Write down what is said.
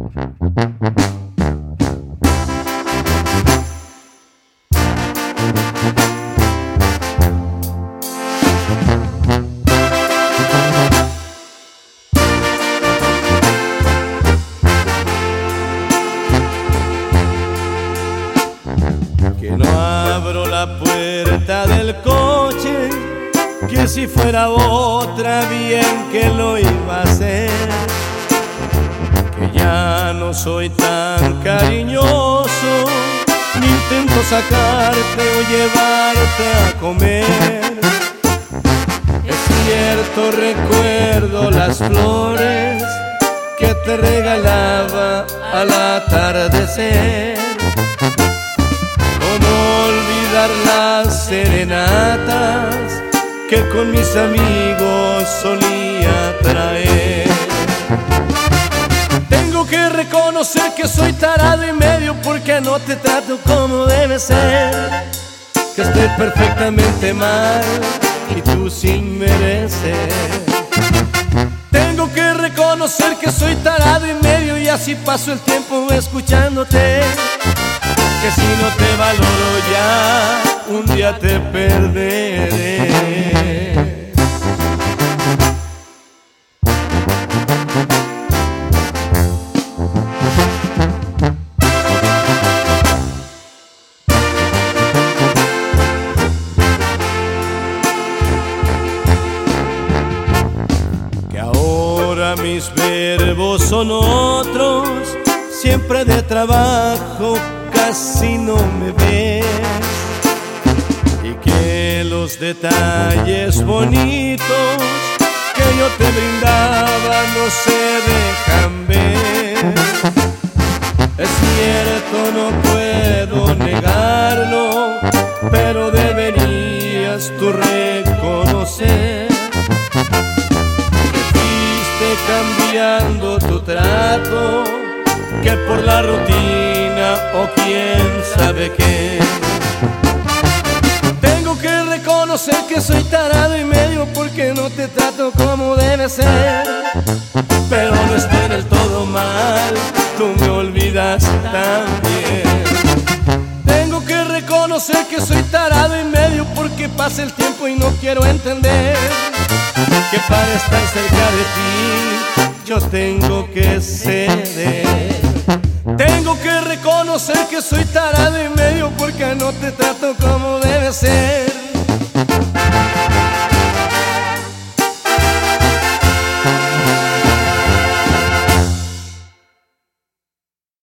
Que no abro la puerta del coche, que si fuera otra bien que lo iba a hacer. Que ya no soy tan cariñoso, ni intento sacarte o llevarte a comer. Es cierto, recuerdo las flores que te regalaba al atardecer. ¿Cómo olvidar las serenatas que con mis amigos solía traer? Tengo que reconocer que soy tarado y medio porque no te trato como debe ser. Que estoy perfectamente mal y tú sin merecer. Tengo que reconocer que soy tarado y medio y así paso el tiempo escuchándote. Que si no te valoro ya, un día te perderé. Que ahora mis verbos son otros, siempre de trabajo, casi no me ves, y que los detalles bonitos que yo te brindaba no se dejan ver. Es cierto, no puedo negarlo, pero deberías tú reconocer que fuiste cambiando tu trato, que por la rutina o quién sabe qué. Tengo que reconocer que soy tarado y medio porque no te trato como debe ser. Pero no estoy del todo mal, tú me olvidas también. Tengo que reconocer que soy tarado y medio porque pasa el tiempo y no quiero entender que para estar cerca de ti yo tengo que ceder. Tengo que reconocer que soy tarado y medio porque no te trato como debe ser.